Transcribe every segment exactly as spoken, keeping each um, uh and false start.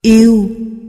Yêu.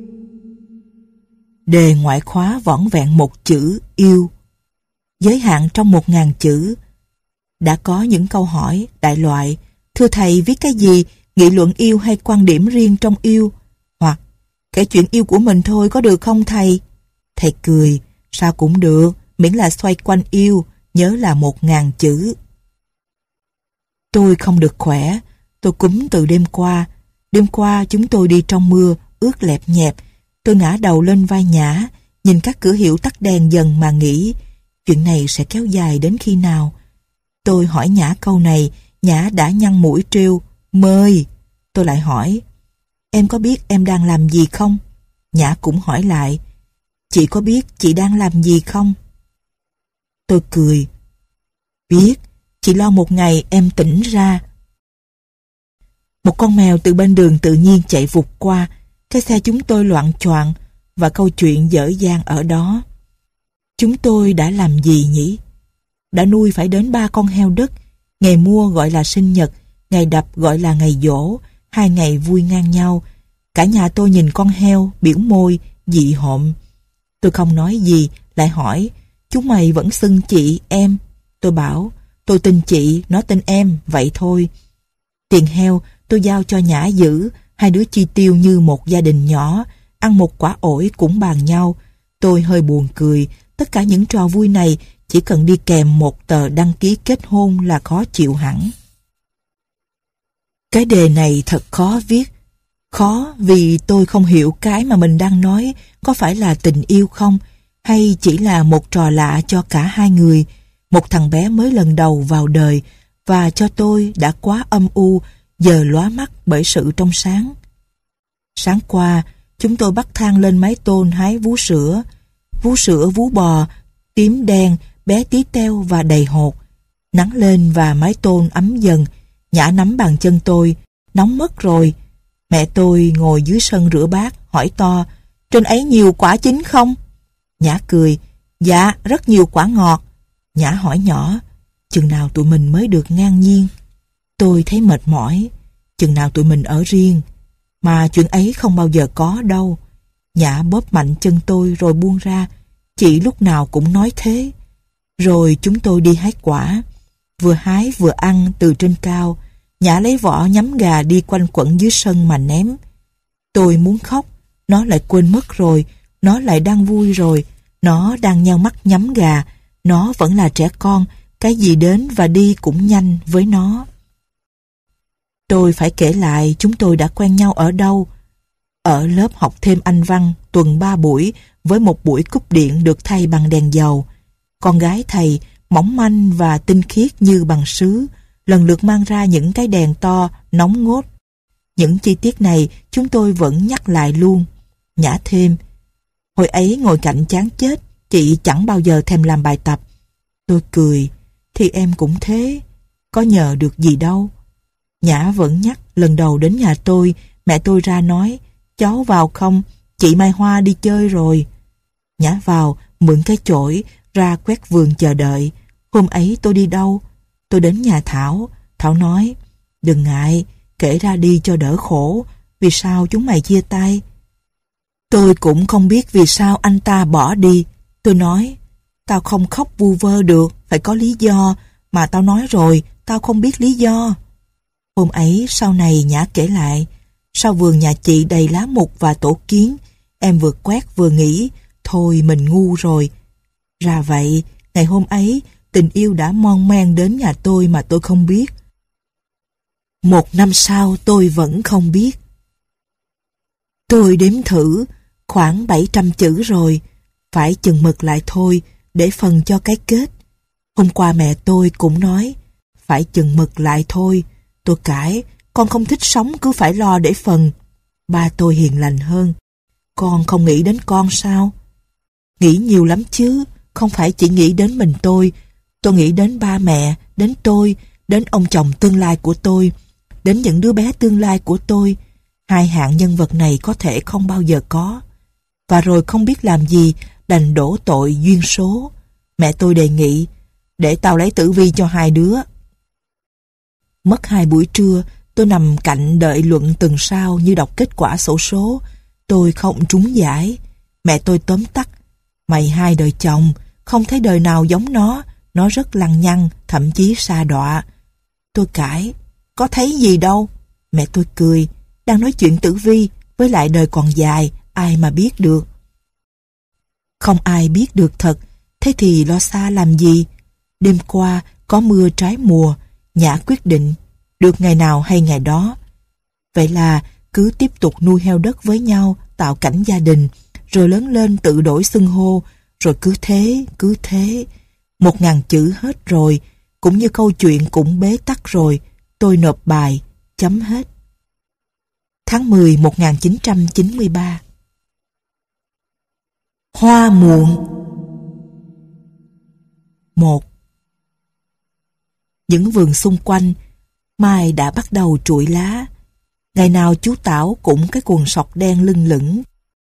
Đề ngoại khóa vỏn vẹn một chữ yêu. Giới hạn trong một ngàn chữ. Đã có những câu hỏi đại loại: thưa thầy, viết cái gì, nghị luận yêu hay quan điểm riêng trong yêu? Hoặc kể chuyện yêu của mình thôi có được không thầy? Thầy cười: sao cũng được, miễn là xoay quanh yêu, nhớ là một ngàn chữ. Tôi không được khỏe, tôi cúm từ đêm qua. Đêm qua chúng tôi đi trong mưa, ướt lẹp nhẹp. Tôi ngã đầu lên vai Nhã, nhìn các cửa hiệu tắt đèn dần mà nghĩ, chuyện này sẽ kéo dài đến khi nào? Tôi hỏi Nhã câu này, Nhã đã nhăn mũi trêu: mời. Tôi lại hỏi: em có biết em đang làm gì không? Nhã cũng hỏi lại: chị có biết chị đang làm gì không? Tôi cười: biết, chị lo một ngày em tỉnh ra. Một con mèo từ bên đường tự nhiên chạy vụt qua, cái xe chúng tôi loạng choạng và câu chuyện dở dang ở đó. Chúng tôi đã làm gì nhỉ? Đã nuôi phải đến ba con heo đất. Ngày mua gọi là sinh nhật, ngày đập gọi là ngày giỗ, hai ngày vui ngang nhau. Cả nhà tôi nhìn con heo, biểu môi, dị hợm. Tôi không nói gì, lại hỏi: chúng mày vẫn xưng chị, em? Tôi bảo: tôi tin chị, nó tin em, vậy thôi. Tiền heo tôi giao cho Nhã giữ, hai đứa chi tiêu như một gia đình nhỏ, ăn một quả ổi cũng bàn nhau. Tôi hơi buồn cười, tất cả những trò vui này chỉ cần đi kèm một tờ đăng ký kết hôn là khó chịu hẳn. Cái đề này thật khó viết. Khó vì tôi không hiểu cái mà mình đang nói có phải là tình yêu không, hay chỉ là một trò lạ cho cả hai người. Một thằng bé mới lần đầu vào đời và cho tôi đã quá âm u, giờ lóa mắt bởi sự trong sáng. Sáng qua, chúng tôi bắt thang lên mái tôn hái vú sữa. Vú sữa vú bò, tím đen, bé tí teo và đầy hột. Nắng lên và mái tôn ấm dần. Nhã nắm bàn chân tôi: nóng mất rồi. Mẹ tôi ngồi dưới sân rửa bát, hỏi to: trên ấy nhiều quả chín không? Nhã cười: dạ, rất nhiều quả ngọt. Nhã hỏi nhỏ: chừng nào tụi mình mới được ngang nhiên? Tôi thấy mệt mỏi: chừng nào tụi mình ở riêng? Mà chuyện ấy không bao giờ có đâu. Nhã bóp mạnh chân tôi rồi buông ra: chị lúc nào cũng nói thế. Rồi chúng tôi đi hái quả. Vừa hái vừa ăn từ trên cao. Nhã lấy vỏ nhắm gà đi quanh quẩn dưới sân mà ném. Tôi muốn khóc. Nó lại quên mất rồi. Nó lại đang vui rồi. Nó đang nheo mắt nhắm gà. Nó vẫn là trẻ con. Cái gì đến và đi cũng nhanh với nó. Tôi phải kể lại chúng tôi đã quen nhau ở đâu. Ở lớp học thêm Anh văn, tuần ba buổi, với một buổi cúp điện được thay bằng đèn dầu. Con gái thầy, mỏng manh và tinh khiết như bằng sứ, lần lượt mang ra những cái đèn to, nóng ngốt. Những chi tiết này chúng tôi vẫn nhắc lại luôn. Nhã thêm: hồi ấy ngồi cạnh chán chết, chị chẳng bao giờ thèm làm bài tập. Tôi cười: thì em cũng thế, có nhờ được gì đâu. Nhã vẫn nhắc: lần đầu đến nhà tôi, mẹ tôi ra nói: cháu vào không, chị Mai Hoa đi chơi rồi. Nhã vào, mượn cái chổi, ra quét vườn chờ đợi. Hôm ấy tôi đi đâu? Tôi đến nhà Thảo. Thảo nói: đừng ngại, kể ra đi cho đỡ khổ. Vì sao chúng mày chia tay? Tôi cũng không biết vì sao anh ta bỏ đi. Tôi nói: tao không khóc vu vơ được, phải có lý do. Mà tao nói rồi, tao không biết lý do. Hôm ấy sau này Nhã kể lại: sau vườn nhà chị đầy lá mục và tổ kiến, em vừa quét vừa nghĩ: thôi mình ngu rồi. Ra vậy, ngày hôm ấy tình yêu đã mon men đến nhà tôi mà tôi không biết. Một năm sau tôi vẫn không biết. Tôi đếm thử, khoảng bảy trăm chữ rồi, phải chừng mực lại thôi, để phần cho cái kết. Hôm qua mẹ tôi cũng nói: phải chừng mực lại thôi. Tôi cãi: con không thích sống cứ phải lo để phần. Ba tôi hiền lành hơn: con không nghĩ đến con sao? Nghĩ nhiều lắm chứ, không phải chỉ nghĩ đến mình tôi. Tôi nghĩ đến ba mẹ, đến tôi, đến ông chồng tương lai của tôi, đến những đứa bé tương lai của tôi. Hai hạng nhân vật này có thể không bao giờ có. Và rồi không biết làm gì, đành đổ tội duyên số. Mẹ tôi đề nghị: để tao lấy tử vi cho hai đứa. Mất hai buổi trưa, tôi nằm cạnh đợi luận tuần sau như đọc kết quả xổ số. Tôi không trúng giải. Mẹ tôi tóm tắt: mày hai đời chồng, không thấy đời nào giống nó. Nó rất lăng nhăng, thậm chí sa đọa. Tôi cãi: có thấy gì đâu. Mẹ tôi cười: đang nói chuyện tử vi, với lại đời còn dài, ai mà biết được. Không ai biết được thật, thế thì lo xa làm gì? Đêm qua có mưa trái mùa, Nhã quyết định được ngày nào hay ngày đó. Vậy là cứ tiếp tục nuôi heo đất với nhau, tạo cảnh gia đình, rồi lớn lên tự đổi xưng hô, rồi cứ thế, cứ thế. Một ngàn chữ hết rồi, cũng như câu chuyện cũng bế tắc rồi. Tôi nộp bài, chấm hết. Tháng mười một nghìn chín trăm chín mươi ba. Hoa muộn. Một. Những vườn xung quanh, mai đã bắt đầu trụi lá. Ngày nào chú Tảo cũng cái quần sọc đen lưng lửng,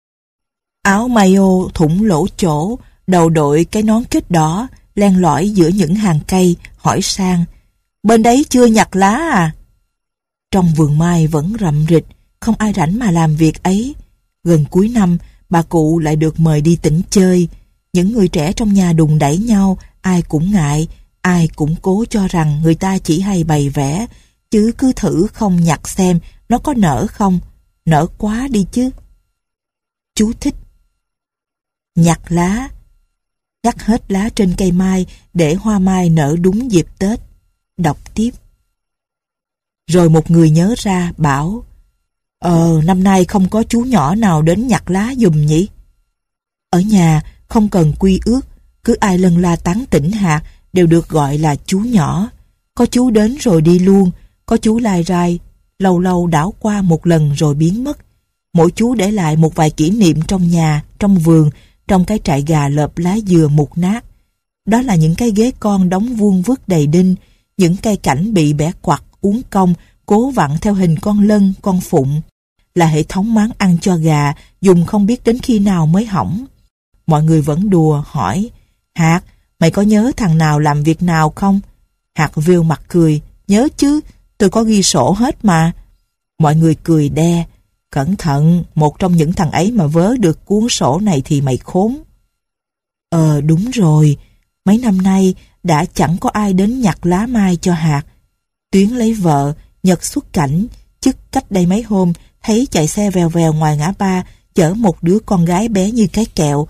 áo mayo thủng lỗ chỗ, đầu đội cái nón kết đỏ, len lỏi giữa những hàng cây, hỏi sang: bên đấy chưa nhặt lá à? Trong vườn mai vẫn rậm rịch, không ai rảnh mà làm việc ấy. Gần cuối năm, bà cụ lại được mời đi tỉnh chơi. Những người trẻ trong nhà đùn đẩy nhau, ai cũng ngại, ai cũng cố cho rằng người ta chỉ hay bày vẽ, chứ cứ thử không nhặt xem nó có nở không. Nở quá đi chứ. Chú thích: nhặt lá, cắt hết lá trên cây mai để hoa mai nở đúng dịp Tết. Đọc tiếp. Rồi một người nhớ ra bảo: Ờ, năm nay không có chú nhỏ nào đến nhặt lá giùm nhỉ? Ở nhà không cần quy ước, cứ ai lân la tán tỉnh hạt đều được gọi là chú nhỏ. Có chú đến rồi đi luôn, có chú lai rai, lâu lâu đảo qua một lần rồi biến mất. Mỗi chú để lại một vài kỷ niệm trong nhà, trong vườn, trong cái trại gà lợp lá dừa mục nát. Đó là những cái ghế con đóng vuông vức đầy đinh, những cây cảnh bị bẻ quặt, uốn cong, cố vặn theo hình con lân, con phụng. Là hệ thống máng ăn cho gà, dùng không biết đến khi nào mới hỏng. Mọi người vẫn đùa, hỏi: Hạt, mày có nhớ thằng nào làm việc nào không? Hạt vêu mặt cười: nhớ chứ, tôi có ghi sổ hết mà. Mọi người cười đe: cẩn thận, một trong những thằng ấy mà vớ được cuốn sổ này thì mày khốn. Ờ đúng rồi, mấy năm nay đã chẳng có ai đến nhặt lá mai cho Hạt. Tuyến lấy vợ, Nhật xuất cảnh, chức cách đây mấy hôm thấy chạy xe vèo vèo ngoài ngã ba, chở một đứa con gái bé như cái kẹo.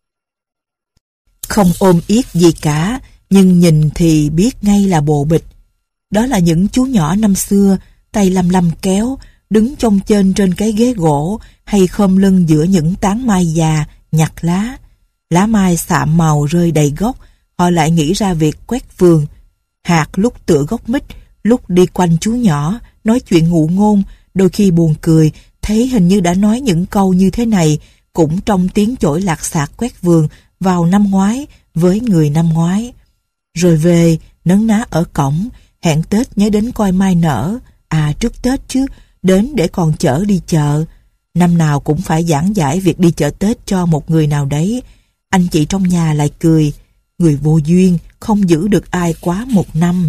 Không ôm yết gì cả, nhưng nhìn thì biết ngay là bồ bịch. Đó là những chú nhỏ năm xưa, tay lăm lăm kéo, đứng chông chênh trên cái ghế gỗ, hay khom lưng giữa những tán mai già, nhặt lá. Lá mai xạm màu rơi đầy gốc, họ lại nghĩ ra việc quét vườn. Hạt lúc tựa gốc mít, lúc đi quanh chú nhỏ, nói chuyện ngụ ngôn, đôi khi buồn cười, thấy hình như đã nói những câu như thế này, cũng trong tiếng chổi lạc xạc quét vườn vào năm ngoái với người năm ngoái. Rồi về, nấn ná ở cổng, hẹn Tết nhớ đến coi mai nở. À trước Tết chứ, đến để còn chở đi chợ. Năm nào cũng phải giảng giải việc đi chợ Tết cho một người nào đấy. Anh chị trong nhà lại cười, người vô duyên, không giữ được ai quá một năm.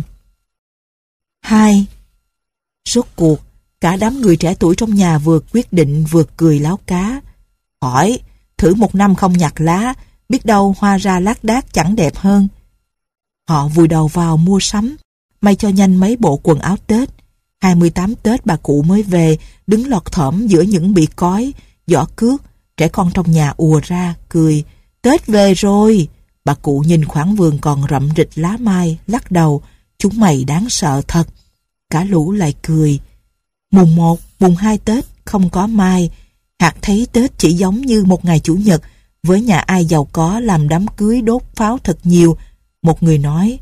Hai. Rốt cuộc, cả đám người trẻ tuổi trong nhà vừa quyết định vừa cười láo cá. Hỏi, thử một năm không nhặt lá, biết đâu hoa ra lác đác chẳng đẹp hơn. Họ vùi đầu vào mua sắm, may cho nhanh mấy bộ quần áo Tết. hai mươi tám Tết bà cụ mới về, đứng lọt thỏm giữa những bị cói, giỏ cước. Trẻ con trong nhà ùa ra, cười. Tết về rồi. Bà cụ nhìn khoảng vườn còn rậm rịch lá mai, lắc đầu. Chúng mày đáng sợ thật. Cả lũ lại cười. Mùng một, mùng hai Tết không có mai. Hạt thấy Tết chỉ giống như một ngày Chủ nhật, với nhà ai giàu có làm đám cưới đốt pháo thật nhiều. Một người nói,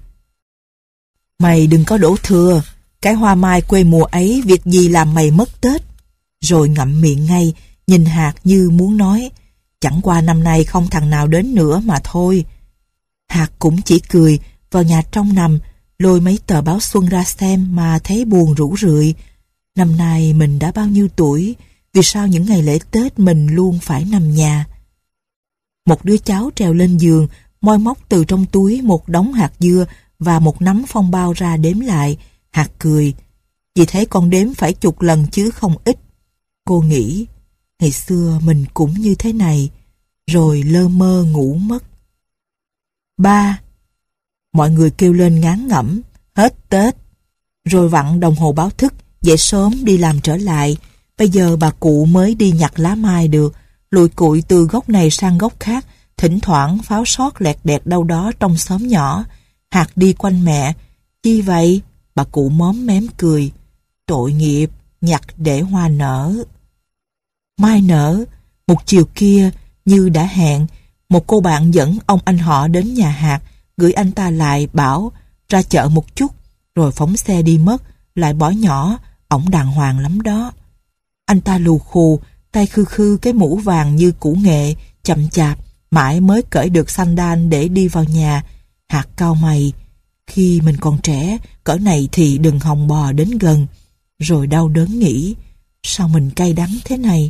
mày đừng có đổ thừa, cái hoa mai quê mùa ấy việc gì làm mày mất Tết. Rồi ngậm miệng ngay, nhìn Hạt như muốn nói, chẳng qua năm nay không thằng nào đến nữa mà thôi. Hạt cũng chỉ cười, vào nhà trong nằm, lôi mấy tờ báo xuân ra xem mà thấy buồn rũ rượi. Năm nay mình đã bao nhiêu tuổi, vì sao những ngày lễ Tết mình luôn phải nằm nhà. Một đứa cháu trèo lên giường, moi móc từ trong túi một đống hạt dưa và một nắm phong bao ra đếm lại. Hạt cười, vì thế con đếm phải chục lần chứ không ít. Cô nghĩ, ngày xưa mình cũng như thế này, rồi lơ mơ ngủ mất. Ba. Mọi người kêu lên ngán ngẩm, hết Tết. Rồi vặn đồng hồ báo thức, dậy sớm đi làm trở lại. Bây giờ bà cụ mới đi nhặt lá mai được, lùi cụi từ gốc này sang gốc khác, thỉnh thoảng pháo sót lẹt đẹt đâu đó trong xóm nhỏ. Hạt đi quanh mẹ. Chi vậy? Bà cụ móm mém cười. Tội nghiệp, nhặt để hoa nở. Mai nở. Một chiều kia, như đã hẹn, một cô bạn dẫn ông anh họ đến nhà Hạt, gửi anh ta lại bảo ra chợ một chút, rồi phóng xe đi mất, lại bỏ nhỏ, ổng đàng hoàng lắm đó. Anh ta lù khù, tay khư khư cái mũ vàng như củ nghệ, chậm chạp, mãi mới cởi được sandal để đi vào nhà. Hạt cau mày, khi mình còn trẻ, cỡ này thì đừng hòng bò đến gần. Rồi đau đớn nghĩ, sao mình cay đắng thế này?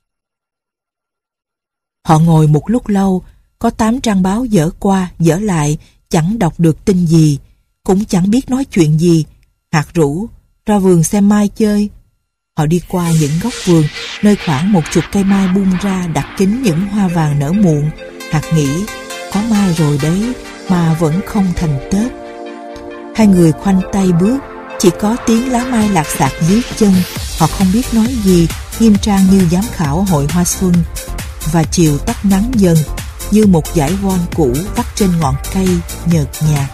Họ ngồi một lúc lâu, có tám trang báo dở qua, dở lại, chẳng đọc được tin gì, cũng chẳng biết nói chuyện gì. Hạt rủ, ra vườn xem mai chơi. Họ đi qua những góc vườn, nơi khoảng một chục cây mai bung ra đặt kín những hoa vàng nở muộn. Hạt nghĩ, có mai rồi đấy, mà vẫn không thành Tết. Hai người khoanh tay bước, chỉ có tiếng lá mai lạc xạc dưới chân. Họ không biết nói gì, nghiêm trang như giám khảo hội hoa xuân. Và chiều tắt nắng dần, như một dải von cũ vắt trên ngọn cây nhợt nhạt.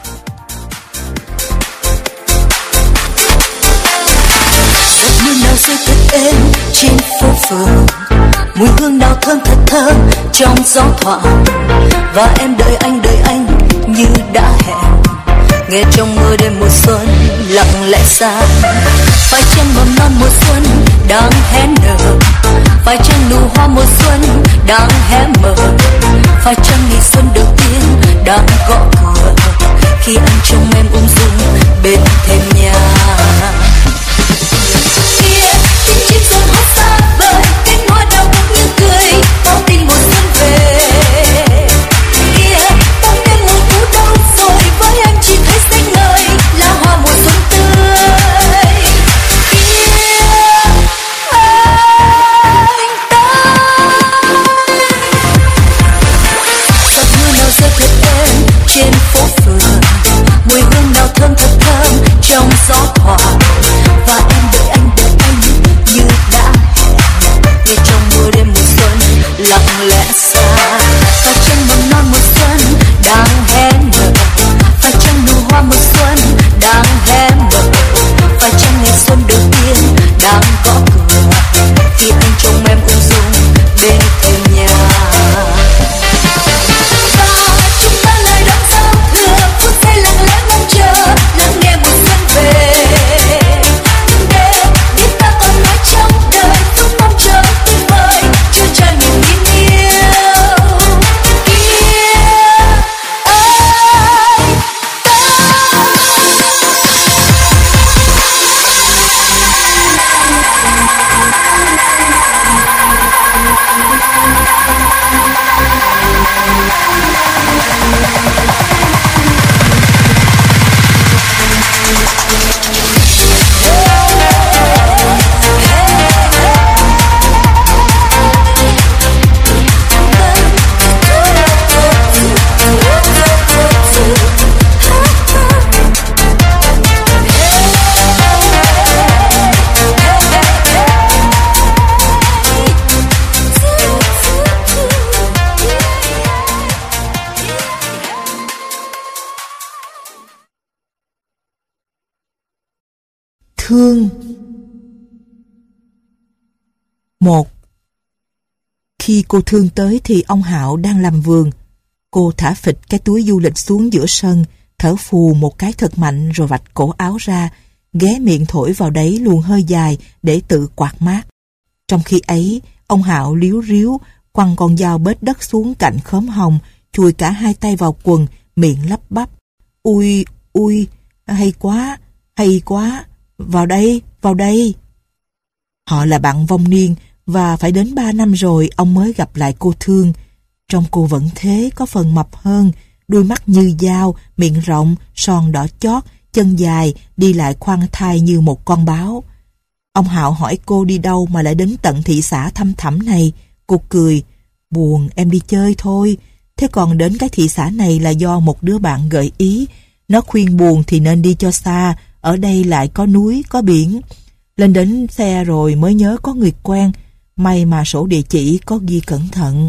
Giọt mưa nào rơi thật êm trên phố phường, mùi hương nào thơm thật thơm trong gió thoảng. Và em đợi anh đợi anh như đã hẹn, nghe trong mưa đêm mùa xuân lặng lẽ xa. Phải chăng mầm non mùa xuân đang hé nở, phải chăng nụ hoa mùa xuân đang hé mở, phải chăng ngày xuân đầu tiên đang gõ cửa, khi anh trông em ung dung bên thềm nhà. Kia tiếng chim xuân hót xa vời, cánh hoa đào cũng như cười, báo tin mùa xuân về. Kia bóng đêm mùa cũ đâu rồi, với anh chỉ thấy xanh ngời là hoa mùa xuân tươi. Kia anh ta giọt mưa nào rơi thật êm trên phố phường, mùi hương nào thơm thật thơm trong gió thoảng. Và em đợi anh đợi anh như đã hẹn, nghe trong mưa đêm mùa xuân lặng lẽ xa. Và chân mầm non mùa xuân đang hé nở, và chân nụ hoa mùa xuân đang hé mở, và chân ngày xuân đầu tiên đang gõ cửa, khi anh trông em ung dung bên thềm nhà. Và chúng ta lại đón giao thừa, phút giây lặng lẽ mong chờ, lắng nghe mùa xuân về. Để biết ta còn mãi trong đời, phút mong chờ tuyệt vời, chưa tràn niềm tin yêu. Kia ai Thương. Một. Khi cô Thương tới thì ông Hạo đang làm vườn. Cô thả phịch cái túi du lịch xuống giữa sân, thở phù một cái thật mạnh rồi vạch cổ áo ra, ghé miệng thổi vào đấy luồng hơi dài để tự quạt mát. Trong khi ấy, ông Hạo líu ríu quăng con dao bết đất xuống cạnh khóm hồng, chùi cả hai tay vào quần, miệng lắp bắp. Ui, ui, hay quá, hay quá, vào đây, vào đây. Họ là bạn vong niên và phải đến ba năm rồi ông mới gặp lại cô Thương. Trông cô vẫn thế, có phần mập hơn, đôi mắt như dao, miệng rộng, son đỏ chót, chân dài, đi lại khoan thai như một con báo. Ông Hạo hỏi cô đi đâu mà lại đến tận thị xã thăm thẳm này. Cô cười, buồn, em đi chơi thôi. Thế còn đến cái thị xã này là do một đứa bạn gợi ý. Nó khuyên buồn thì nên đi cho xa, ở đây lại có núi, có biển. Lên đến xe rồi mới nhớ có người quen, may mà sổ địa chỉ có ghi cẩn thận.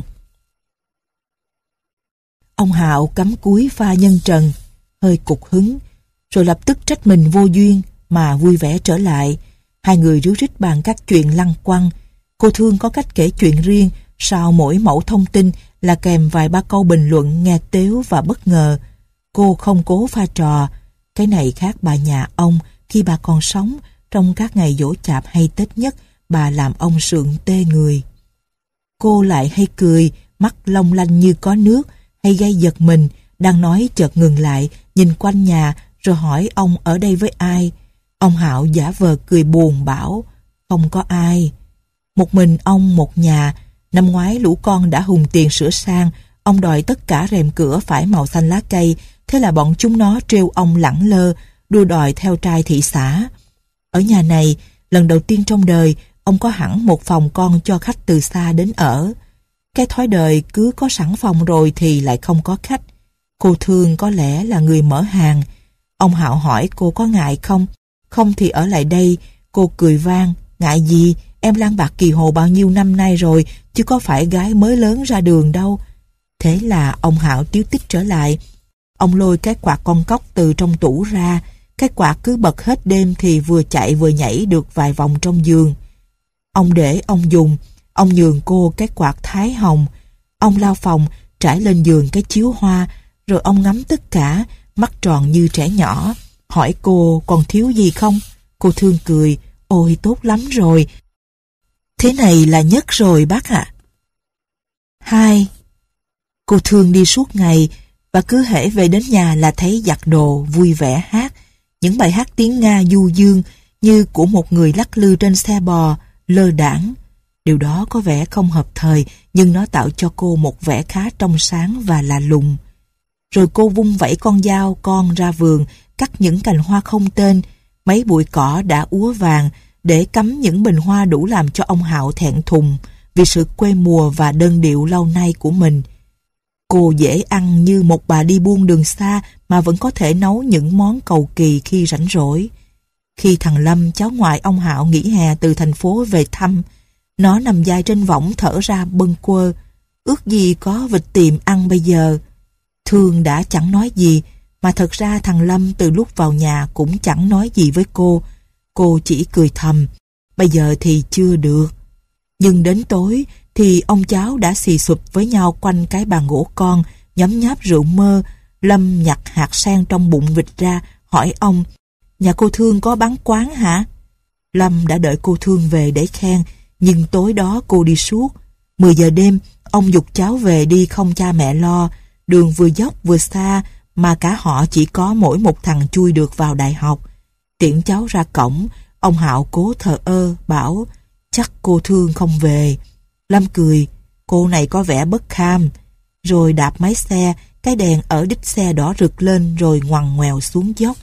Ông Hạo cắm cúi pha nhân trần, hơi cục hứng, rồi lập tức trách mình vô duyên mà vui vẻ trở lại. Hai người ríu rít bàn các chuyện lăng quăng. Cô Thương có cách kể chuyện riêng, sau mỗi mẫu thông tin là kèm vài ba câu bình luận nghe tếu và bất ngờ. Cô không cố pha trò. Cái này khác bà nhà ông, khi bà còn sống, trong các ngày giỗ chạp hay Tết nhất, bà làm ông sượng tê người. Cô lại hay cười, mắt long lanh như có nước, hay gây giật mình, đang nói chợt ngừng lại, nhìn quanh nhà, rồi hỏi ông ở đây với ai. Ông Hạo giả vờ cười buồn bảo, không có ai. Một mình ông một nhà, năm ngoái lũ con đã hùng tiền sửa sang, ông đòi tất cả rèm cửa phải màu xanh lá cây, thế là bọn chúng nó trêu ông lẳng lơ, đua đòi theo trai thị xã. Ở nhà này, lần đầu tiên trong đời, ông có hẳn một phòng con cho khách từ xa đến ở. Cái thói đời cứ có sẵn phòng rồi thì lại không có khách. Cô Thương có lẽ là người mở hàng. Ông Hạo hỏi cô có ngại không? Không thì ở lại đây. Cô cười vang, ngại gì? Em lang bạc Kỳ Hồ bao nhiêu năm nay rồi, chứ có phải gái mới lớn ra đường đâu. Thế là ông Hạo tiếu tích trở lại. Ông lôi cái quạt con cóc từ trong tủ ra. Cái quạt cứ bật hết đêm thì vừa chạy vừa nhảy được vài vòng trong giường. Ông để ông dùng. Ông nhường cô cái quạt thái hồng. Ông lao phòng, trải lên giường cái chiếu hoa, rồi ông ngắm tất cả, mắt tròn như trẻ nhỏ. Hỏi cô còn thiếu gì không? Cô Thương cười, ôi tốt lắm rồi. Thế này là nhất rồi bác ạ. Hai. Cô Thương đi suốt ngày, và cứ hễ về đến nhà là thấy giặt đồ, vui vẻ hát. Những bài hát tiếng Nga du dương như của một người lắc lư trên xe bò, lơ đãng. Điều đó có vẻ không hợp thời, nhưng nó tạo cho cô một vẻ khá trong sáng và lạ lùng. Rồi cô vung vẩy con dao con ra vườn, cắt những cành hoa không tên, mấy bụi cỏ đã úa vàng, để cắm những bình hoa đủ làm cho ông Hạo thẹn thùng vì sự quê mùa và đơn điệu lâu nay của mình. Cô dễ ăn như một bà đi buôn đường xa mà vẫn có thể nấu những món cầu kỳ khi rảnh rỗi. Khi thằng Lâm, cháu ngoại ông Hạo nghỉ hè từ thành phố về thăm, nó nằm dài trên võng thở ra bâng quơ, ước gì có vịt tiềm ăn bây giờ. Thương đã chẳng nói gì, mà thật ra thằng Lâm từ lúc vào nhà cũng chẳng nói gì với cô. Cô chỉ cười thầm, bây giờ thì chưa được. Nhưng đến tối thì ông cháu đã xì xụp với nhau quanh cái bàn gỗ con, nhấm nháp rượu mơ. Lâm nhặt hạt sen trong bụng vịt ra, hỏi ông, nhà cô Thương có bán quán hả? Lâm đã đợi cô Thương về để khen, nhưng tối đó cô đi suốt. Mười giờ đêm, ông giục cháu về đi không cha mẹ lo, đường vừa dốc vừa xa, mà cả họ chỉ có mỗi một thằng chui được vào đại học. Tiễn cháu ra cổng, ông Hạo cố thờ ơ, bảo, chắc cô Thương không về. Lâm cười, cô này có vẻ bất kham. Rồi đạp máy xe, cái đèn ở đít xe đỏ rực lên rồi ngoằn ngoèo xuống dốc.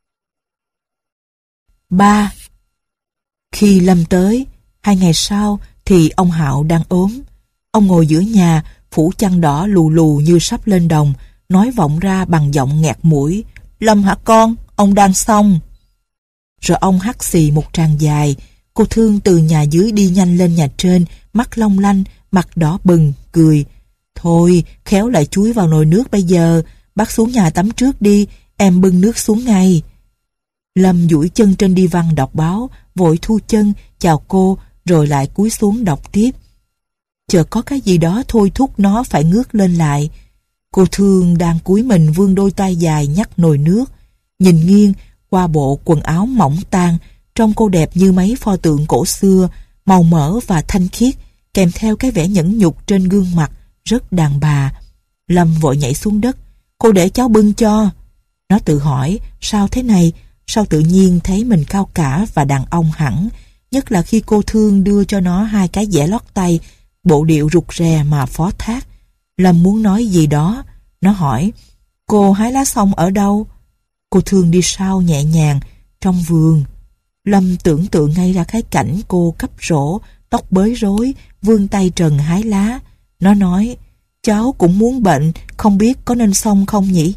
Ba. Khi Lâm tới, hai ngày sau thì ông Hạo đang ốm. Ông ngồi giữa nhà, phủ chăn đỏ lù lù như sắp lên đồng, nói vọng ra bằng giọng nghẹt mũi, Lâm hả con, ông đang xong. Rồi ông hắt xì một tràng dài. Cô Thương từ nhà dưới đi nhanh lên nhà trên, mắt long lanh, mặt đỏ bừng, cười. Thôi, khéo lại chúi vào nồi nước bây giờ, bác xuống nhà tắm trước đi, em bưng nước xuống ngay. Lâm duỗi chân trên đi văn đọc báo, vội thu chân, chào cô, rồi lại cúi xuống đọc tiếp. Chợt có cái gì đó thôi thúc nó phải ngước lên lại. Cô Thương đang cúi mình vươn đôi tay dài nhắc nồi nước, nhìn nghiêng qua bộ quần áo mỏng tang, trông cô đẹp như mấy pho tượng cổ xưa, màu mỡ và thanh khiết, kèm theo cái vẻ nhẫn nhục trên gương mặt, rất đàn bà. Lâm vội nhảy xuống đất, cô để cháu bưng cho. Nó tự hỏi, sao thế này, sao tự nhiên thấy mình cao cả và đàn ông hẳn, nhất là khi cô Thương đưa cho nó hai cái dẻ lót tay, bộ điệu rụt rè mà phó thác. Lâm muốn nói gì đó, nó hỏi, cô hái lá xong ở đâu? Cô Thương đi sau nhẹ nhàng, trong vườn. Lâm tưởng tượng ngay ra cái cảnh cô cắp rổ, tóc bới rối, vươn tay trần hái lá. Nó nói, cháu cũng muốn bệnh, không biết có nên xong không nhỉ?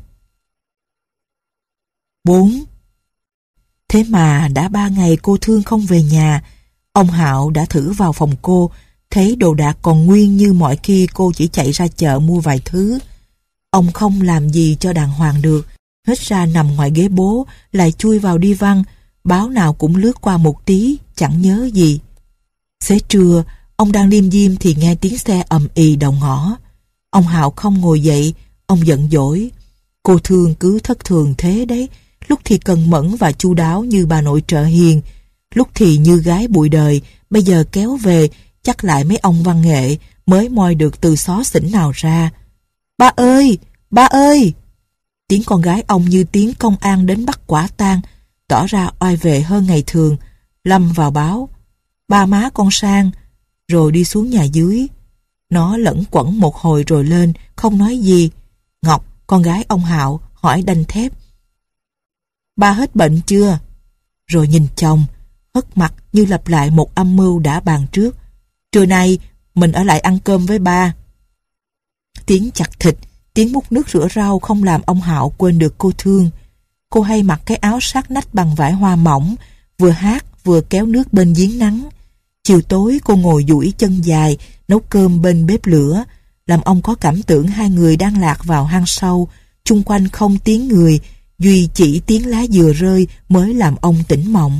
Bốn. Thế mà đã ba ngày cô Thương không về nhà. Ông Hạo đã thử vào phòng cô, thấy đồ đạc còn nguyên như mọi khi cô chỉ chạy ra chợ mua vài thứ. Ông không làm gì cho đàng hoàng được, hết ra nằm ngoài ghế bố, lại chui vào đi văn, báo nào cũng lướt qua một tí, chẳng nhớ gì. Xế trưa, ông đang liêm diêm thì nghe tiếng xe ầm ì đầu ngõ. Ông Hạo không ngồi dậy, ông giận dỗi. Cô Thương cứ thất thường thế đấy, lúc thì cần mẫn và chu đáo như bà nội trợ hiền, lúc thì như gái bụi đời, bây giờ kéo về, chắc lại mấy ông văn nghệ mới moi được từ xó xỉnh nào ra. Ba ơi! Ba ơi! Tiếng con gái ông như tiếng công an đến bắt quả tang, tỏ ra oai vệ hơn ngày thường. Lâm vào báo, ba má con sang, rồi đi xuống nhà dưới. Nó lẫn quẩn một hồi rồi lên, không nói gì. Ngọc, con gái ông Hạo, hỏi đanh thép. Ba hết bệnh chưa? Rồi nhìn chồng, hất mặt như lặp lại một âm mưu đã bàn trước. Trưa nay, mình ở lại ăn cơm với ba. Tiếng chặt thịt, tiếng múc nước rửa rau không làm ông Hạo quên được cô Thương. Cô hay mặc cái áo sát nách bằng vải hoa mỏng, vừa hát vừa kéo nước bên giếng nắng. Chiều tối cô ngồi duỗi chân dài, nấu cơm bên bếp lửa, làm ông có cảm tưởng hai người đang lạc vào hang sâu, chung quanh không tiếng người, duy chỉ tiếng lá dừa rơi mới làm ông tỉnh mộng.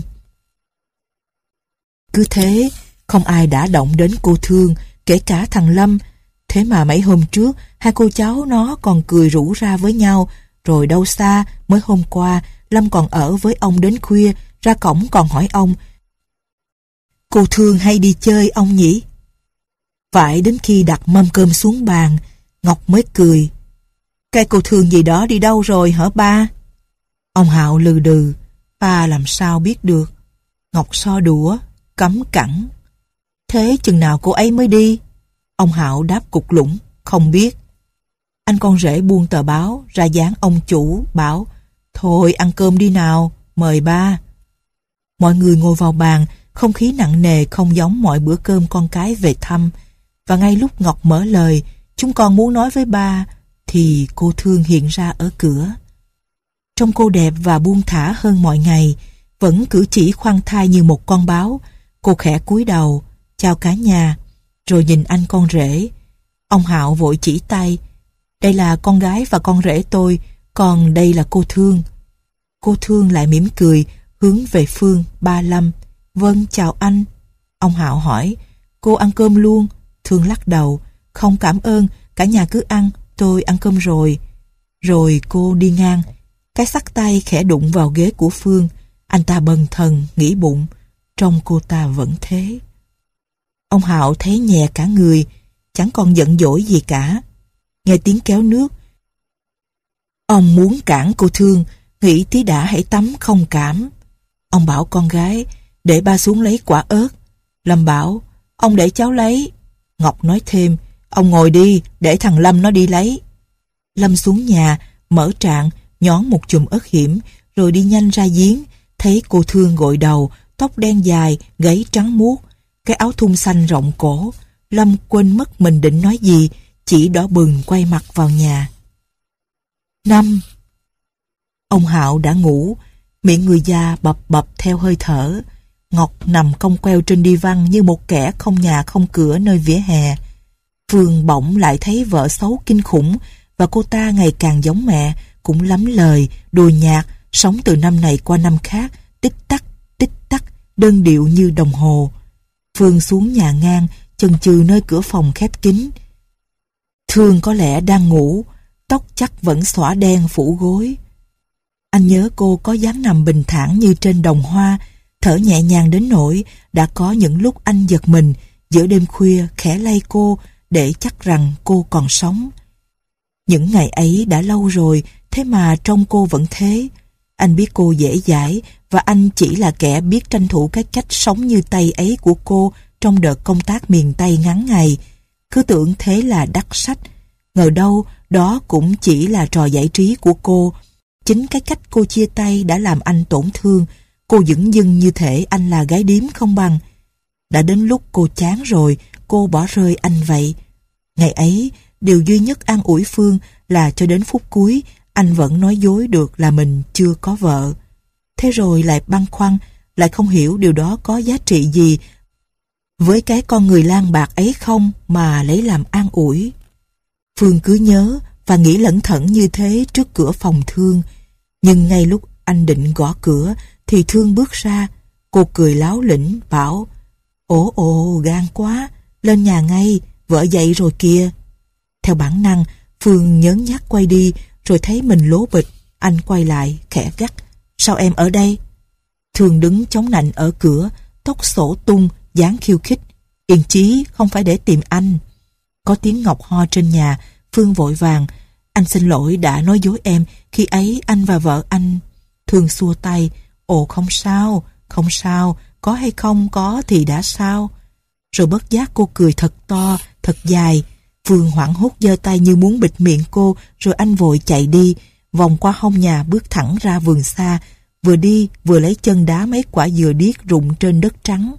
Cứ thế, không ai đã động đến cô Thương, kể cả thằng Lâm. Thế mà mấy hôm trước, hai cô cháu nó còn cười rủ ra với nhau, rồi đâu xa, mới hôm qua, Lâm còn ở với ông đến khuya, ra cổng còn hỏi ông, cô Thương hay đi chơi ông nhỉ? Phải đến khi đặt mâm cơm xuống bàn, Ngọc mới cười. Cái cô Thương gì đó đi đâu rồi hả ba? Ông Hạo lừ đừ, ba làm sao biết được. Ngọc so đũa, cấm cẳng. Thế chừng nào cô ấy mới đi? Ông Hạo đáp cục lũng, không biết. Anh con rể buông tờ báo, ra dáng ông chủ, bảo, thôi ăn cơm đi nào, mời ba. Mọi người ngồi vào bàn, không khí nặng nề không giống mọi bữa cơm con cái về thăm. Và ngay lúc Ngọc mở lời, chúng con muốn nói với ba, thì cô Thương hiện ra ở cửa. Trông cô đẹp và buông thả hơn mọi ngày, vẫn cử chỉ khoan thai như một con báo. Cô khẽ cúi đầu, chào cả nhà, rồi nhìn anh con rể. Ông Hạo vội chỉ tay, đây là con gái và con rể tôi, còn đây là cô Thương. Cô Thương lại mỉm cười, hướng về Phương, ba Lâm. Vâng, chào anh. Ông Hạo hỏi, cô ăn cơm luôn? Thương lắc đầu, không cảm ơn, cả nhà cứ ăn, tôi ăn cơm rồi. Rồi cô đi ngang, cái xắt tay khẽ đụng vào ghế của Phương. Anh ta bần thần, nghĩ bụng, trông cô ta vẫn thế. Ông Hạo thấy nhẹ cả người, chẳng còn giận dỗi gì cả. Nghe tiếng kéo nước, ông muốn cản cô Thương, nghĩ tí đã hãy tắm không cảm. Ông bảo con gái, để ba xuống lấy quả ớt. Lâm bảo, ông để cháu lấy. Ngọc nói thêm, ông ngồi đi, để thằng Lâm nó đi lấy. Lâm xuống nhà, mở trạng, nhón một chùm ớt hiểm, rồi đi nhanh ra giếng, thấy cô Thương gội đầu, tóc đen dài, gáy trắng muốt, cái áo thun xanh rộng cổ. Lâm quên mất mình định nói gì, chỉ đỏ bừng quay mặt vào nhà. Năm. Ông Hạo đã ngủ, miệng người già bập bập theo hơi thở. Ngọc nằm cong queo trên đi văn như một kẻ không nhà không cửa nơi vỉa hè. Phương bỗng lại thấy vợ xấu kinh khủng, và cô ta ngày càng giống mẹ, cũng lắm lời, đùa nhạt, sống từ năm này qua năm khác, tích tắc, tích tắc, đơn điệu như đồng hồ. Phương xuống nhà ngang, chần chừ nơi cửa phòng khép kín. Thương có lẽ đang ngủ, tóc chắc vẫn xõa đen phủ gối. Anh nhớ cô có dáng nằm bình thản như trên đồng hoa, thở nhẹ nhàng đến nỗi đã có những lúc anh giật mình, giữa đêm khuya khẽ lay cô để chắc rằng cô còn sống. Những ngày ấy đã lâu rồi, thế mà trông cô vẫn thế. Anh biết cô dễ dãi, và anh chỉ là kẻ biết tranh thủ cái cách sống như Tây ấy của cô trong đợt công tác miền Tây ngắn ngày. Cứ tưởng thế là đắc sách, ngờ đâu đó cũng chỉ là trò giải trí của cô. Chính cái cách cô chia tay đã làm anh tổn thương. Cô dửng dưng như thể anh là gái điếm không bằng. Đã đến lúc cô chán rồi, cô bỏ rơi anh vậy. Ngày ấy, điều duy nhất an ủi Phương là cho đến phút cuối, anh vẫn nói dối được là mình chưa có vợ. Thế rồi lại băn khoăn, lại không hiểu điều đó có giá trị gì với cái con người lang bạc ấy không mà lấy làm an ủi. Phương cứ nhớ và nghĩ lẩn thẩn như thế trước cửa phòng Thương. Nhưng ngay lúc anh định gõ cửa thì Thương bước ra. Cô cười láo lĩnh bảo: Ồ ồ gan quá, lên nhà ngay, vợ dậy rồi kìa. Theo bản năng, Phương nhớn nhác quay đi rồi thấy mình lố bịch. Anh quay lại khẽ gắt: Sao em ở đây? Thương đứng chống nạnh ở cửa, tóc xổ tung, dáng khiêu khích: Yên chí, không phải để tìm anh. Có tiếng Ngọc ho trên nhà. Phương vội vàng: Anh xin lỗi đã nói dối em, khi ấy anh và vợ anh. Thương xua tay: Ồ không sao, không sao, có hay không có thì đã sao. Rồi bất giác cô cười thật to, thật dài. Phương hoảng hốt giơ tay như muốn bịt miệng cô, rồi anh vội chạy đi, vòng qua hông nhà bước thẳng ra vườn xa, vừa đi vừa lấy chân đá mấy quả dừa điếc rụng trên đất trắng.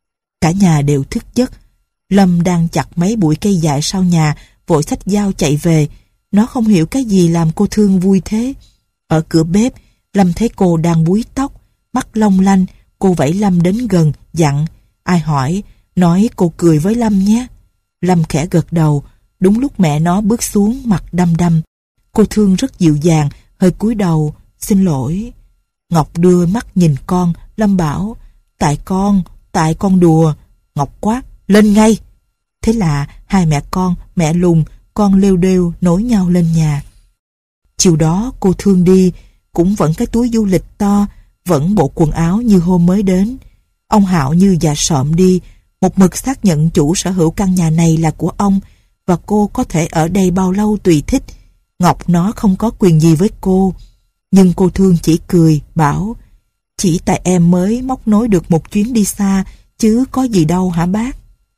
Cả nhà đều thức giấc. Lâm đang chặt mấy bụi cây dại sau nhà, vội xách dao chạy về. Nó không hiểu cái gì làm cô Thương vui thế. Ở cửa bếp, Lâm thấy cô đang búi tóc, mắt long lanh. Cô vẫy Lâm đến gần, dặn: Ai hỏi, nói cô cười với Lâm nhé. Lâm khẽ gật đầu. Đúng lúc mẹ nó bước xuống, mặt đăm đăm. Cô Thương rất dịu dàng, hơi cúi đầu: Xin lỗi. Ngọc đưa mắt nhìn con. Lâm bảo: Tại con, tại con đùa. Ngọc quát: Lên ngay. Thế là hai mẹ con, mẹ Lùng, con Lêu Đêu nối nhau lên nhà. Chiều đó cô Thương đi, cũng vẫn cái túi du lịch to, vẫn bộ quần áo như hôm mới đến. Ông Hạo như già sợm đi, một mực xác nhận chủ sở hữu căn nhà này là của ông, và cô có thể ở đây bao lâu tùy thích. Ngọc nó không có quyền gì với cô. Nhưng cô Thương chỉ cười, bảo: Chỉ tại em mới móc nối được một chuyến đi xa, chứ có gì đâu hả bác.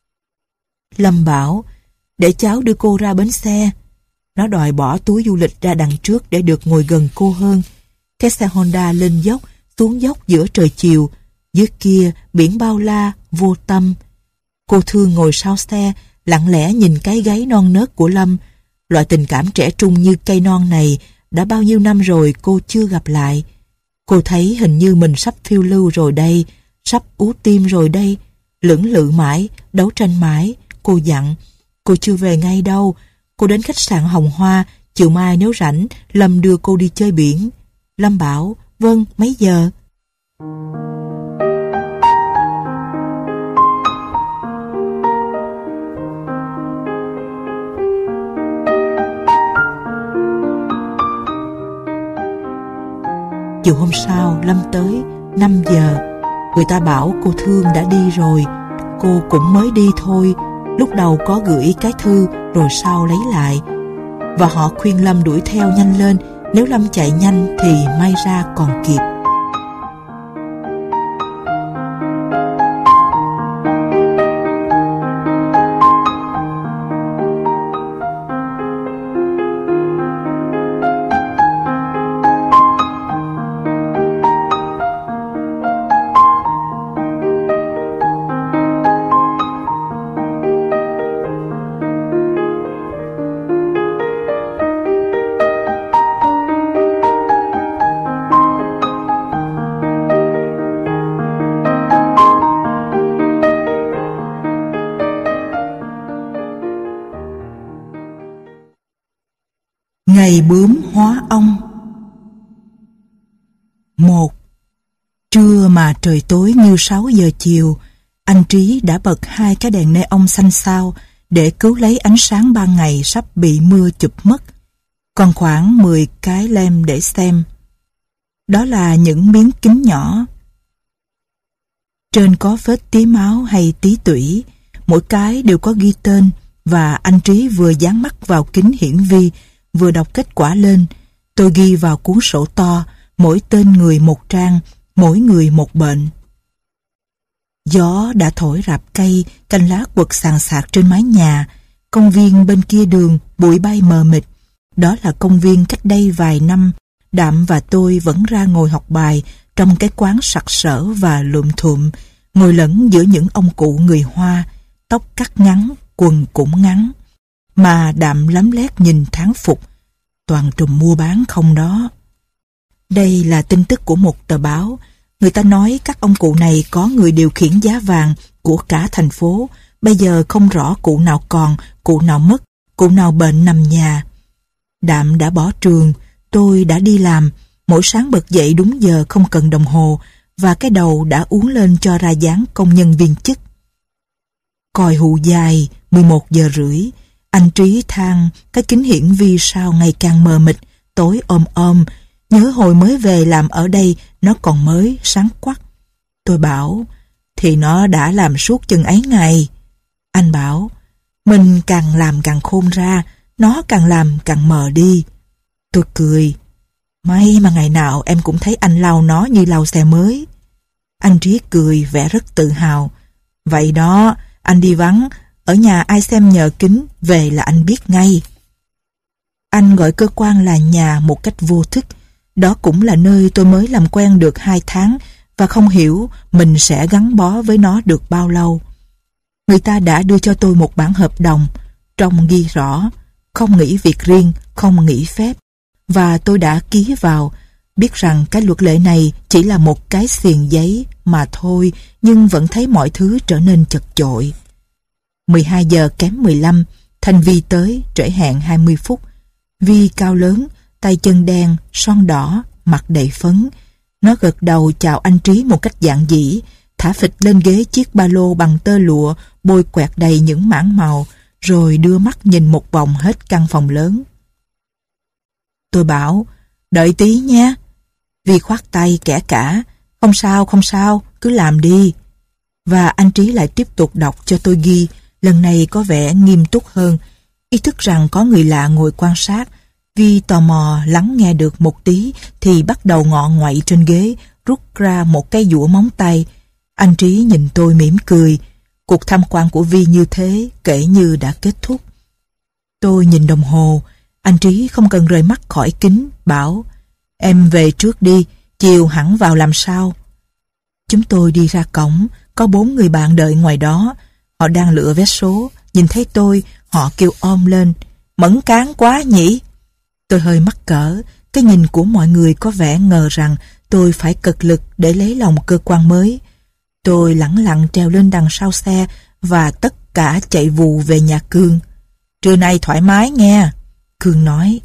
Lâm bảo: Để cháu đưa cô ra bến xe. Nó đòi bỏ túi du lịch ra đằng trước để được ngồi gần cô hơn. Cái xe Honda lên dốc, xuống dốc giữa trời chiều. Dưới kia biển bao la, vô tâm. Cô Thương ngồi sau xe, lặng lẽ nhìn cái gáy non nớt của Lâm. Loại tình cảm trẻ trung như cây non này đã bao nhiêu năm rồi cô chưa gặp lại. Cô thấy hình như mình sắp phiêu lưu rồi đây, sắp ú tim rồi đây. Lưỡng lự mãi, đấu tranh mãi. Cô dặn: Cô chưa về ngay đâu. Cô đến khách sạn Hồng Hoa, chiều mai nếu rảnh, Lâm đưa cô đi chơi biển. Lâm bảo: Vâng, mấy giờ? Chiều hôm sau, Lâm tới năm giờ. Người ta bảo cô Thương đã đi rồi. Cô cũng mới đi thôi. Lúc đầu có gửi cái thư, rồi sau lấy lại. Và họ khuyên Lâm đuổi theo nhanh lên. Nếu Lâm chạy nhanh thì may ra còn kịp. Ngày bướm hóa ong. Một. Trưa mà trời tối như sáu giờ chiều, anh Trí đã bật hai cái đèn neon xanh xao để cứu lấy ánh sáng ban ngày sắp bị mưa chụp mất. Còn khoảng mười cái lem để xem. Đó là những miếng kính nhỏ. Trên có vết tí máu hay tí tủy, mỗi cái đều có ghi tên, và anh Trí vừa dán mắt vào kính hiển vi, vừa đọc kết quả lên. Tôi ghi vào cuốn sổ to, mỗi tên người một trang, mỗi người một bệnh. Gió đã thổi rạp cây, cành lá quật sàn sạc trên mái nhà. Công viên bên kia đường, bụi bay mờ mịt. Đó là công viên cách đây vài năm, Đạm và tôi vẫn ra ngồi học bài trong cái quán sặc sỡ và lụm thụm, ngồi lẫn giữa những ông cụ người Hoa, tóc cắt ngắn, quần cũng ngắn, mà đạm lấm lét nhìn thán phục. Toàn trùm mua bán không đó. Đây là tin tức của một tờ báo. Người ta nói các ông cụ này có người điều khiển giá vàng của cả thành phố. Bây giờ không rõ cụ nào còn, cụ nào mất, cụ nào bệnh nằm nhà. Đạm đã bỏ trường, tôi đã đi làm. Mỗi sáng bật dậy đúng giờ không cần đồng hồ, và cái đầu đã uốn lên cho ra dáng công nhân viên chức. Còi hụ dài, mười một giờ rưỡi. Anh Trí than cái kính hiển vi sao ngày càng mờ mịt, tối om om. Nhớ hồi mới về làm ở đây, nó còn mới, sáng quắc. Tôi bảo, thì nó đã làm suốt chừng ấy ngày. Anh bảo, mình càng làm càng khôn ra, nó càng làm càng mờ đi. Tôi cười, may mà ngày nào em cũng thấy anh lau nó như lau xe mới. Anh Trí cười vẻ rất tự hào. Vậy đó, anh đi vắng, ở nhà ai xem nhờ kính, về là anh biết ngay. Anh gọi cơ quan là nhà một cách vô thức. Đó cũng là nơi tôi mới làm quen được hai tháng và không hiểu mình sẽ gắn bó với nó được bao lâu. Người ta đã đưa cho tôi một bản hợp đồng, trong ghi rõ, không nghỉ việc riêng, không nghỉ phép. Và tôi đã ký vào, biết rằng cái luật lệ này chỉ là một cái xiềng giấy mà thôi, nhưng vẫn thấy mọi thứ trở nên chật chội. mười hai giờ kém mười lăm, Thanh Vi tới, trễ hẹn hai mươi phút. Vi cao lớn, tay chân đen, son đỏ, mặt đầy phấn. Nó gật đầu chào anh Trí một cách giản dĩ, thả phịch lên ghế chiếc ba lô bằng tơ lụa, bôi quẹt đầy những mảng màu, rồi đưa mắt nhìn một vòng hết căn phòng lớn. Tôi bảo, đợi tí nhé. Vi khoát tay kẻ cả, không sao, không sao, cứ làm đi. Và anh Trí lại tiếp tục đọc cho tôi ghi, lần này có vẻ nghiêm túc hơn. Ý thức rằng có người lạ ngồi quan sát, Vi tò mò lắng nghe được một tí thì bắt đầu ngọ ngoậy trên ghế, rút ra một cái dũa móng tay. Anh Trí nhìn tôi mỉm cười. Cuộc tham quan của Vi như thế kể như đã kết thúc. Tôi nhìn đồng hồ. Anh Trí không cần rời mắt khỏi kính, bảo, em về trước đi, chiều hẳn vào làm sao. Chúng tôi đi ra cổng, có bốn người bạn đợi ngoài đó. Họ đang lựa vé số, nhìn thấy tôi, họ kêu om lên, mẫn cán quá nhỉ. Tôi hơi mắc cỡ, cái nhìn của mọi người có vẻ ngờ rằng tôi phải cực lực để lấy lòng cơ quan mới. Tôi lẳng lặng trèo lên đằng sau xe và tất cả chạy vù về nhà Cương. Trưa nay thoải mái nghe, Cương nói.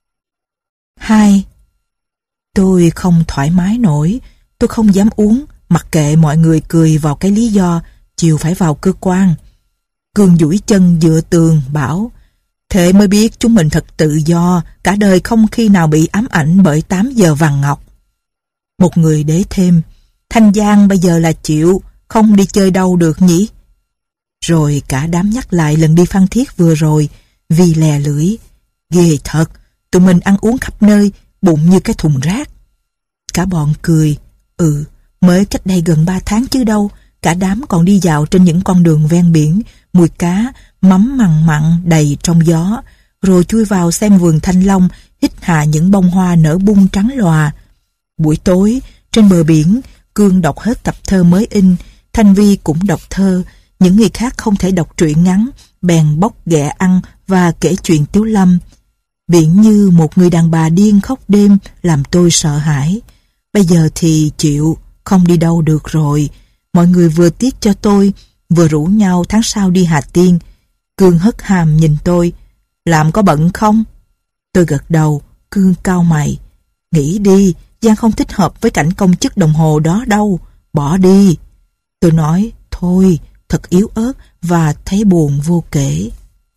Hai. Tôi không thoải mái nổi, tôi không dám uống, mặc kệ mọi người cười vào cái lý do chiều phải vào cơ quan. Cương duỗi chân dựa tường, bảo, thế mới biết chúng mình thật tự do, cả đời không khi nào bị ám ảnh bởi tám giờ vàng ngọc. Một người đế thêm, Thanh Giang bây giờ là chịu, không đi chơi đâu được nhỉ? Rồi cả đám nhắc lại lần đi Phan Thiết vừa rồi, vì lè lưỡi. Ghê thật, tụi mình ăn uống khắp nơi, bụng như cái thùng rác. Cả bọn cười, ừ, mới cách đây gần ba tháng chứ đâu. Cả đám còn đi dạo trên những con đường ven biển, mùi cá, mắm mằn mặn đầy trong gió, rồi chui vào xem vườn thanh long, hít hà những bông hoa nở bung trắng lòa. Buổi tối, trên bờ biển, Cương đọc hết tập thơ mới in, Thanh Vi cũng đọc thơ. Những người khác không thể đọc truyện ngắn, bèn bóc ghẹ ăn và kể chuyện Tiếu Lâm. Biển như một người đàn bà điên khóc đêm làm tôi sợ hãi. Bây giờ thì chịu, không đi đâu được rồi. Mọi người vừa tiếc cho tôi, vừa rủ nhau tháng sau đi Hà Tiên. Cương hất hàm nhìn tôi, làm có bận không? Tôi gật đầu, Cương cau mày. Nghĩ đi, Giang không thích hợp với cảnh công chức đồng hồ đó đâu, bỏ đi. Tôi nói, thôi, thật yếu ớt và thấy buồn vô kể.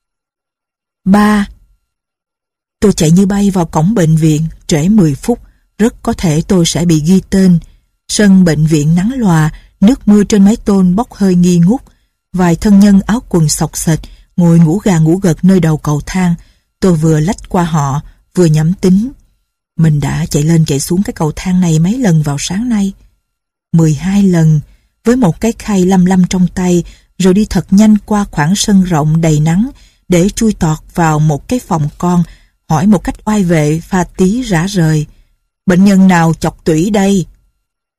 Ba. Tôi chạy như bay vào cổng bệnh viện, trễ mười phút, rất có thể tôi sẽ bị ghi tên. Sân bệnh viện nắng lòa, nước mưa trên mái tôn bốc hơi nghi ngút. Vài thân nhân áo quần xộc xệch ngồi ngủ gà ngủ gật nơi đầu cầu thang. Tôi vừa lách qua họ, vừa nhẩm tính. Mình đã chạy lên chạy xuống cái cầu thang này mấy lần vào sáng nay? mười hai lần, với một cái khay lăm lăm trong tay, rồi đi thật nhanh qua khoảng sân rộng đầy nắng để chui tọt vào một cái phòng con, hỏi một cách oai vệ pha tí rã rời. Bệnh nhân nào chọc tủy đây?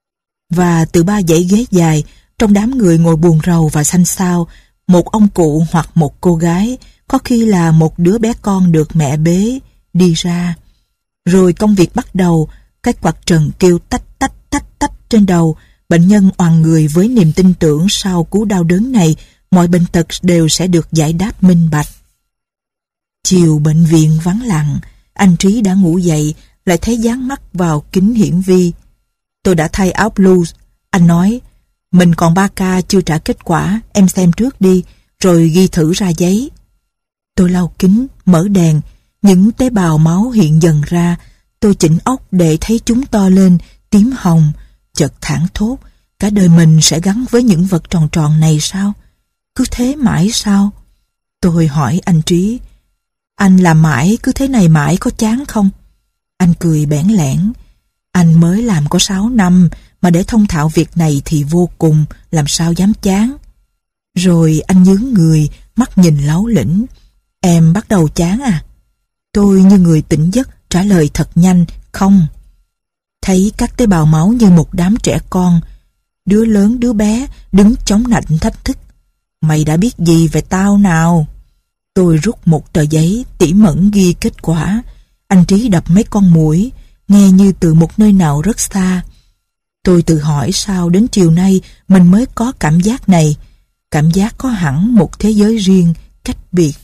Và từ ba dãy ghế dài, trong đám người ngồi buồn rầu và xanh xao, một ông cụ hoặc một cô gái, có khi là một đứa bé con được mẹ bế, đi ra. Rồi công việc bắt đầu, cái quạt trần kêu tách tách tách tách trên đầu. Bệnh nhân oằn người với niềm tin tưởng sau cú đau đớn này, mọi bệnh tật đều sẽ được giải đáp minh bạch. Chiều bệnh viện vắng lặng, anh Trí đã ngủ dậy, lại thấy dán mắt vào kính hiển vi. Tôi đã thay áo blue. Anh nói, mình còn ba ca chưa trả kết quả, em xem trước đi, rồi ghi thử ra giấy. Tôi lau kính, mở đèn, những tế bào máu hiện dần ra. Tôi chỉnh ốc để thấy chúng to lên, tím hồng, chợt thảng thốt, cả đời mình sẽ gắn với những vật tròn tròn này sao? Cứ thế mãi sao? Tôi hỏi anh Trí, anh làm mãi cứ thế này mãi có chán không? Anh cười bẽn lẽn, anh mới làm có sáu năm mà để thông thạo việc này thì vô cùng, làm sao dám chán. Rồi anh nhướng người, mắt nhìn láu lĩnh, em bắt đầu chán à? Tôi như người tỉnh giấc trả lời thật nhanh, không. Thấy các tế bào máu như một đám trẻ con, đứa lớn đứa bé đứng chống nạnh thách thức. Mày đã biết gì về tao nào? Tôi rút một tờ giấy tỉ mẩn ghi kết quả. Anh Trí đập mấy con muỗi, nghe như từ một nơi nào rất xa. Tôi tự hỏi sao đến chiều nay mình mới có cảm giác này. Cảm giác có hẳn một thế giới riêng, cách biệt.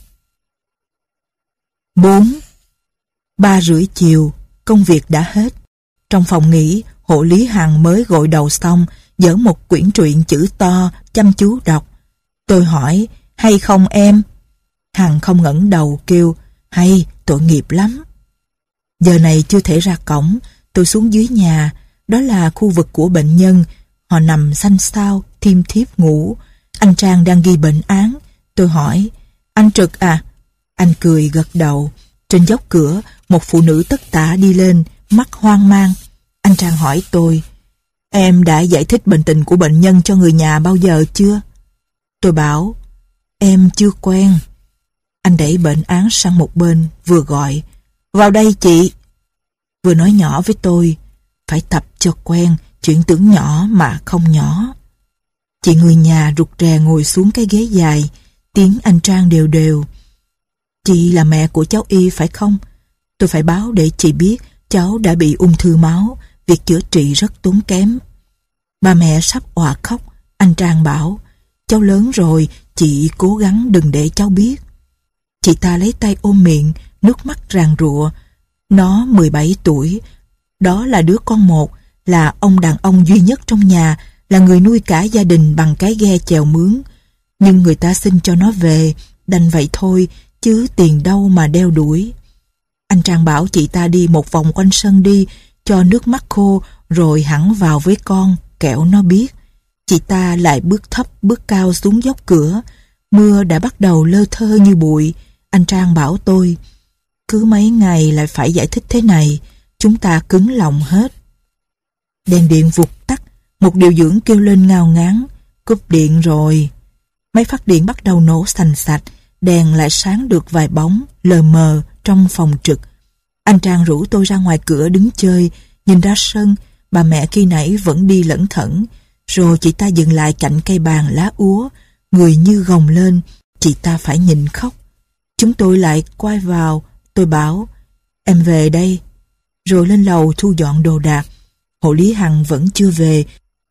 bốn. Ba rưỡi chiều, công việc đã hết. Trong phòng nghỉ, hộ lý Hằng mới gội đầu xong, dở một quyển truyện chữ to, chăm chú đọc. Tôi hỏi, hay không em? Hằng không ngẩng đầu kêu, hay, tội nghiệp lắm. Giờ này chưa thể ra cổng, tôi xuống dưới nhà, đó là khu vực của bệnh nhân. Họ nằm xanh xao, thiêm thiếp ngủ. Anh Trang đang ghi bệnh án. Tôi hỏi, anh Trực à? Anh cười gật đầu. Trên dốc cửa, một phụ nữ tất tả đi lên, mắt hoang mang. Anh Trang hỏi tôi, em đã giải thích bệnh tình của bệnh nhân cho người nhà bao giờ chưa? Tôi bảo, em chưa quen. Anh đẩy bệnh án sang một bên, vừa gọi, vào đây chị. Vừa nói nhỏ với tôi, phải tập cho quen, chuyện tưởng nhỏ mà không nhỏ. Chị người nhà rụt rè ngồi xuống cái ghế dài, tiếng anh Trang đều đều. Chị là mẹ của cháu Y phải không? Tôi phải báo để chị biết cháu đã bị ung thư máu, việc chữa trị rất tốn kém. Ba mẹ sắp òa khóc. Anh Trang bảo, cháu lớn rồi, chị cố gắng đừng để cháu biết. Chị ta lấy tay ôm miệng, nước mắt ràn rụa. Nó mười bảy tuổi, đó là đứa con một, là ông đàn ông duy nhất trong nhà, là người nuôi cả gia đình bằng cái ghe chèo mướn. Nhưng người ta xin cho nó về, đành vậy thôi, chứ tiền đâu mà đeo đuổi. Anh Trang bảo chị ta đi một vòng quanh sân đi, cho nước mắt khô, rồi hẳn vào với con, kẻo nó biết. Chị ta lại bước thấp bước cao xuống dốc cửa. Mưa đã bắt đầu lơ thơ như bụi. Anh Trang bảo tôi, cứ mấy ngày lại phải giải thích thế này, chúng ta cứng lòng hết. Đèn điện vụt tắt, một điều dưỡng kêu lên ngao ngán, cúp điện rồi. Máy phát điện bắt đầu nổ sành sạch, đèn lại sáng được vài bóng, lờ mờ trong phòng trực. Anh Trang rủ tôi ra ngoài cửa đứng chơi, nhìn ra sân, bà mẹ khi nãy vẫn đi lẩn thẩn. Rồi chị ta dừng lại cạnh cây bàn lá úa, người như gồng lên, chị ta phải nhịn khóc. Chúng tôi lại quay vào, tôi bảo, em về đây. Rồi lên lầu thu dọn đồ đạc. Hộ lý Hằng vẫn chưa về.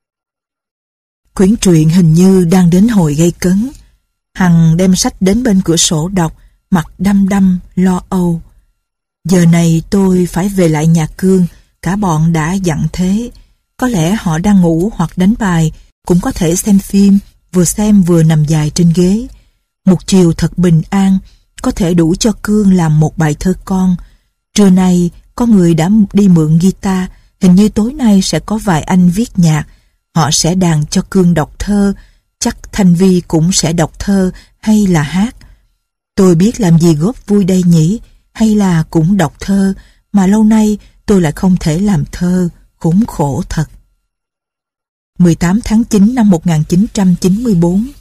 Quyển truyện hình như đang đến hồi gây cấn. Hằng đem sách đến bên cửa sổ đọc, mặt đăm đăm, lo âu. Giờ này tôi phải về lại nhà Cương, cả bọn đã dặn thế. Có lẽ họ đang ngủ hoặc đánh bài, cũng có thể xem phim, vừa xem vừa nằm dài trên ghế. Một chiều thật bình an, có thể đủ cho Cương làm một bài thơ con. Trưa nay, có người đã đi mượn guitar, hình như tối nay sẽ có vài anh viết nhạc. Họ sẽ đàn cho Cương đọc thơ, chắc Thanh Vi cũng sẽ đọc thơ hay là hát. Tôi biết làm gì góp vui đây nhỉ, hay là cũng đọc thơ, mà lâu nay tôi lại không thể làm thơ, khốn khổ thật. mười tám tháng chín năm một nghìn chín trăm chín mươi bốn,